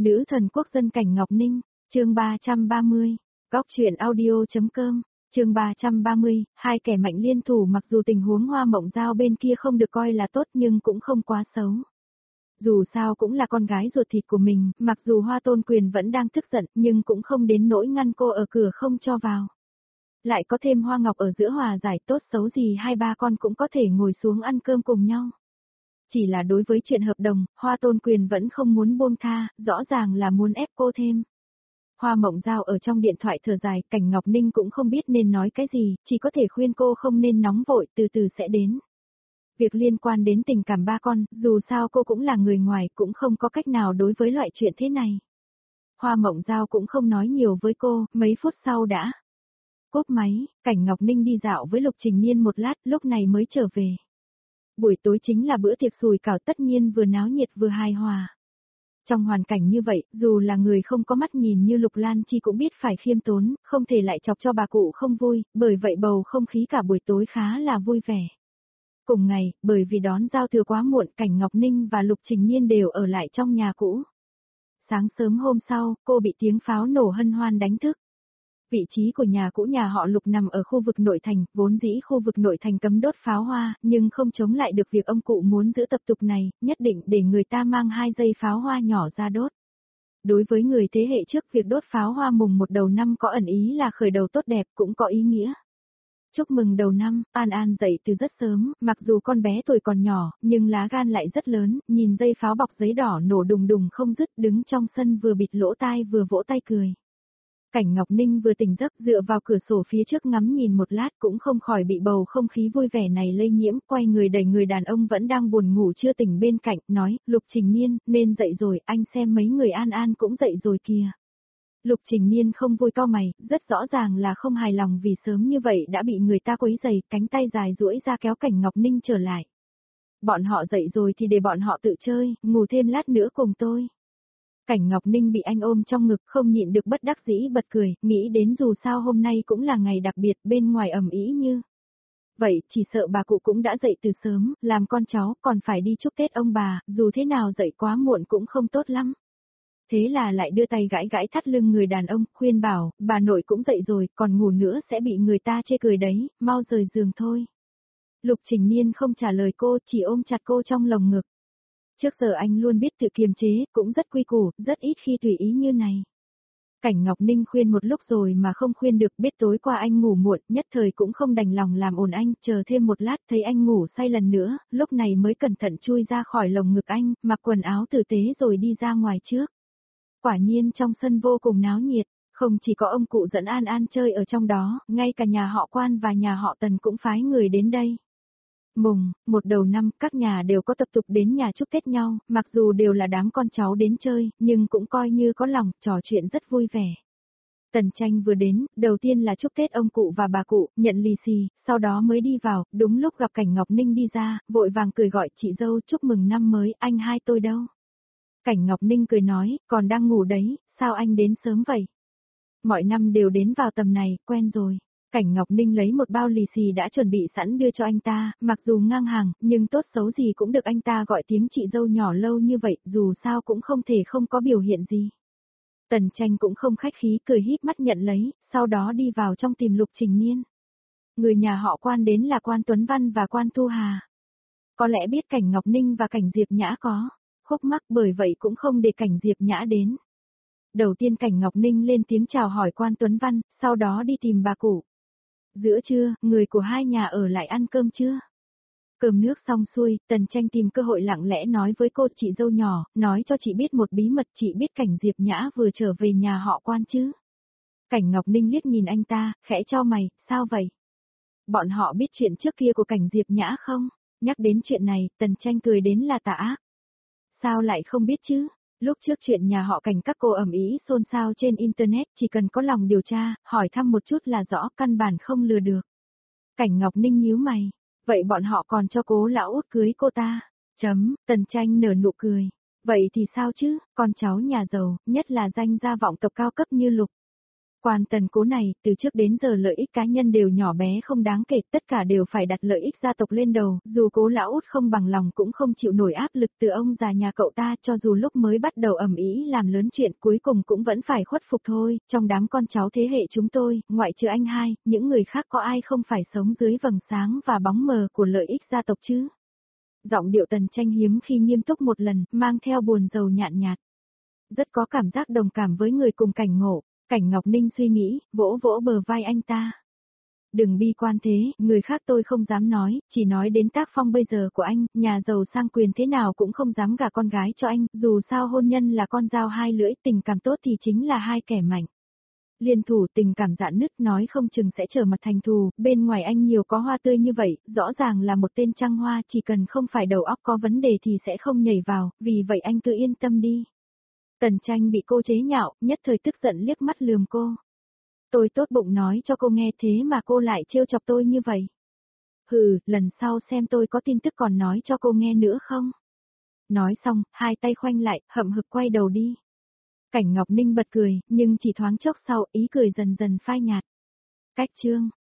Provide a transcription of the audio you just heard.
Nữ thần quốc dân Cảnh Ngọc Ninh, chương 330, góc truyện audio.com, chương 330, hai kẻ mạnh liên thủ mặc dù tình huống Hoa Mộng Giao bên kia không được coi là tốt nhưng cũng không quá xấu. Dù sao cũng là con gái ruột thịt của mình, mặc dù Hoa Tôn Quyền vẫn đang tức giận nhưng cũng không đến nỗi ngăn cô ở cửa không cho vào. Lại có thêm Hoa Ngọc ở giữa hòa giải, tốt xấu gì hai ba con cũng có thể ngồi xuống ăn cơm cùng nhau. Chỉ là đối với chuyện hợp đồng, Hoa Tôn Quyền vẫn không muốn buông tha, rõ ràng là muốn ép cô thêm. Hoa Mộng Giao ở trong điện thoại thở dài, Cảnh Ngọc Ninh cũng không biết nên nói cái gì, chỉ có thể khuyên cô không nên nóng vội, từ từ sẽ đến. Việc liên quan đến tình cảm ba con, dù sao cô cũng là người ngoài, cũng không có cách nào đối với loại chuyện thế này. Hoa Mộng Giao cũng không nói nhiều với cô, mấy phút sau đã cúp máy, Cảnh Ngọc Ninh đi dạo với Lục Trình Niên một lát, lúc này mới trở về. Buổi tối chính là bữa tiệc sùi cảo, tất nhiên vừa náo nhiệt vừa hài hòa. Trong hoàn cảnh như vậy, dù là người không có mắt nhìn như Lục Lan Chi cũng biết phải khiêm tốn, không thể lại chọc cho bà cụ không vui, bởi vậy bầu không khí cả buổi tối khá là vui vẻ. Cùng ngày, bởi vì đón giao thừa quá muộn, Cảnh Ngọc Ninh và Lục Trình Niên đều ở lại trong nhà cũ. Sáng sớm hôm sau, cô bị tiếng pháo nổ hân hoan đánh thức. Vị trí của nhà cũ nhà họ Lục nằm ở khu vực nội thành, vốn dĩ khu vực nội thành cấm đốt pháo hoa, nhưng không chống lại được việc ông cụ muốn giữ tập tục này, nhất định để người ta mang 2 dây pháo hoa nhỏ ra đốt. Đối với người thế hệ trước, việc đốt pháo hoa mùng 1 đầu năm có ẩn ý là khởi đầu tốt đẹp, cũng có ý nghĩa. Chúc mừng đầu năm, An An dậy từ rất sớm, mặc dù con bé tuổi còn nhỏ, nhưng lá gan lại rất lớn, nhìn dây pháo bọc giấy đỏ nổ đùng đùng không dứt, đứng trong sân vừa bịt lỗ tai vừa vỗ tay cười. Cảnh Ngọc Ninh vừa tỉnh giấc, dựa vào cửa sổ phía trước ngắm nhìn một lát, cũng không khỏi bị bầu không khí vui vẻ này lây nhiễm, quay người đẩy người đàn ông vẫn đang buồn ngủ chưa tỉnh bên cạnh, nói, Lục Trình Niên, nên dậy rồi, anh xem mấy người An An cũng dậy rồi kìa. Lục Trình Niên không vui cau mày, rất rõ ràng là không hài lòng vì sớm như vậy đã bị người ta quấy rầy, cánh tay dài duỗi ra kéo Cảnh Ngọc Ninh trở lại. Bọn họ dậy rồi thì để bọn họ tự chơi, ngủ thêm lát nữa cùng tôi. Cảnh Ngọc Ninh bị anh ôm trong ngực, không nhịn được bất đắc dĩ bật cười, nghĩ đến dù sao hôm nay cũng là ngày đặc biệt, bên ngoài ầm ĩ như vậy, chỉ sợ bà cụ cũng đã dậy từ sớm, làm con cháu còn phải đi chúc Tết ông bà, dù thế nào dậy quá muộn cũng không tốt lắm. Thế là lại đưa tay gãi gãi thắt lưng người đàn ông, khuyên bảo, bà nội cũng dậy rồi, còn ngủ nữa sẽ bị người ta chê cười đấy, mau rời giường thôi. Lục Trình Niên không trả lời cô, chỉ ôm chặt cô trong lồng ngực. Trước giờ anh luôn biết tự kiềm chế, cũng rất quy củ, rất ít khi tùy ý như này. Cảnh Ngọc Ninh khuyên một lúc rồi mà không khuyên được, biết tối qua anh ngủ muộn, nhất thời cũng không đành lòng làm ồn anh, chờ thêm một lát thấy anh ngủ say lần nữa, lúc này mới cẩn thận chui ra khỏi lồng ngực anh, mặc quần áo tử tế rồi đi ra ngoài trước. Quả nhiên trong sân vô cùng náo nhiệt, không chỉ có ông cụ dẫn An An chơi ở trong đó, ngay cả nhà họ Quan và nhà họ Tần cũng phái người đến đây. Mùng 1 đầu năm, các nhà đều có tập tục đến nhà chúc Tết nhau, mặc dù đều là đám con cháu đến chơi, nhưng cũng coi như có lòng, trò chuyện rất vui vẻ. Tần Tranh vừa đến, đầu tiên là chúc Tết ông cụ và bà cụ, nhận lì xì, sau đó mới đi vào, đúng lúc gặp Cảnh Ngọc Ninh đi ra, vội vàng cười gọi chị dâu chúc mừng năm mới, anh hai tôi đâu. Cảnh Ngọc Ninh cười nói, còn đang ngủ đấy, sao anh đến sớm vậy? Mọi năm đều đến vào tầm này, quen rồi. Cảnh Ngọc Ninh lấy một bao lì xì đã chuẩn bị sẵn đưa cho anh ta, mặc dù ngang hàng, nhưng tốt xấu gì cũng được anh ta gọi tiếng chị dâu nhỏ lâu như vậy, dù sao cũng không thể không có biểu hiện gì. Tần Tranh cũng không khách khí, cười híp mắt nhận lấy, sau đó đi vào trong tìm Lục Trình Niên. Người nhà họ Quan đến là Quan Tuấn Văn và Quan Tu Hà. Có lẽ biết Cảnh Ngọc Ninh và Cảnh Diệp Nhã có khúc mắc, bởi vậy cũng không để Cảnh Diệp Nhã đến. Đầu tiên Cảnh Ngọc Ninh lên tiếng chào hỏi Quan Tuấn Văn, sau đó đi tìm bà cụ. Giữa trưa, người của hai nhà ở lại ăn cơm chưa? Cơm nước xong xuôi, Tần Tranh tìm cơ hội lặng lẽ nói với cô chị dâu nhỏ, nói cho chị biết một bí mật, chị biết Cảnh Diệp Nhã vừa trở về nhà họ Quan chứ? Cảnh Ngọc Ninh liếc nhìn anh ta, khẽ cho mày, sao vậy? Bọn họ biết chuyện trước kia của Cảnh Diệp Nhã không? Nhắc đến chuyện này, Tần Tranh cười đến là tà ác. Sao lại không biết chứ? Lúc trước chuyện nhà họ Cảnh các cô ầm ĩ xôn xao trên internet, chỉ cần có lòng điều tra, hỏi thăm một chút là rõ, căn bản không lừa được. Cảnh Ngọc Ninh nhíu mày, vậy bọn họ còn cho Cố lão út cưới cô ta? Tần Tranh nở nụ cười. Vậy thì sao chứ, con cháu nhà giàu, nhất là danh gia vọng tộc cao cấp như Lục Quan Tần cố này, từ trước đến giờ lợi ích cá nhân đều nhỏ bé không đáng kể, tất cả đều phải đặt lợi ích gia tộc lên đầu, dù Cố lão út không bằng lòng cũng không chịu nổi áp lực từ ông già nhà cậu ta, cho dù lúc mới bắt đầu ầm ĩ làm lớn chuyện cuối cùng cũng vẫn phải khuất phục thôi, trong đám con cháu thế hệ chúng tôi, ngoại trừ anh hai, những người khác có ai không phải sống dưới vầng sáng và bóng mờ của lợi ích gia tộc chứ? Giọng điệu Tần Tranh hiếm khi nghiêm túc một lần, mang theo buồn rầu nhạt nhạt. Rất có cảm giác đồng cảm với người cùng cảnh ngộ. Cảnh Ngọc Ninh suy nghĩ, vỗ vỗ bờ vai anh ta. Đừng bi quan thế, người khác tôi không dám nói, chỉ nói đến tác phong bây giờ của anh, nhà giàu sang quyền thế nào cũng không dám gả con gái cho anh, dù sao hôn nhân là con dao hai lưỡi, tình cảm tốt thì chính là hai kẻ mạnh. Liên thủ tình cảm dạn nứt nói không chừng sẽ trở mặt thành thù, bên ngoài anh nhiều có hoa tươi như vậy, rõ ràng là một tên trăng hoa, chỉ cần không phải đầu óc có vấn đề thì sẽ không nhảy vào, vì vậy anh cứ yên tâm đi. Tần Tranh bị cô chế nhạo, nhất thời tức giận liếc mắt lườm cô. Tôi tốt bụng nói cho cô nghe thế mà cô lại trêu chọc tôi như vậy. Hừ, lần sau xem tôi có tin tức còn nói cho cô nghe nữa không? Nói xong, hai tay khoanh lại, hậm hực quay đầu đi. Cảnh Ngọc Ninh bật cười, nhưng chỉ thoáng chốc sau, ý cười dần dần phai nhạt. Cách chương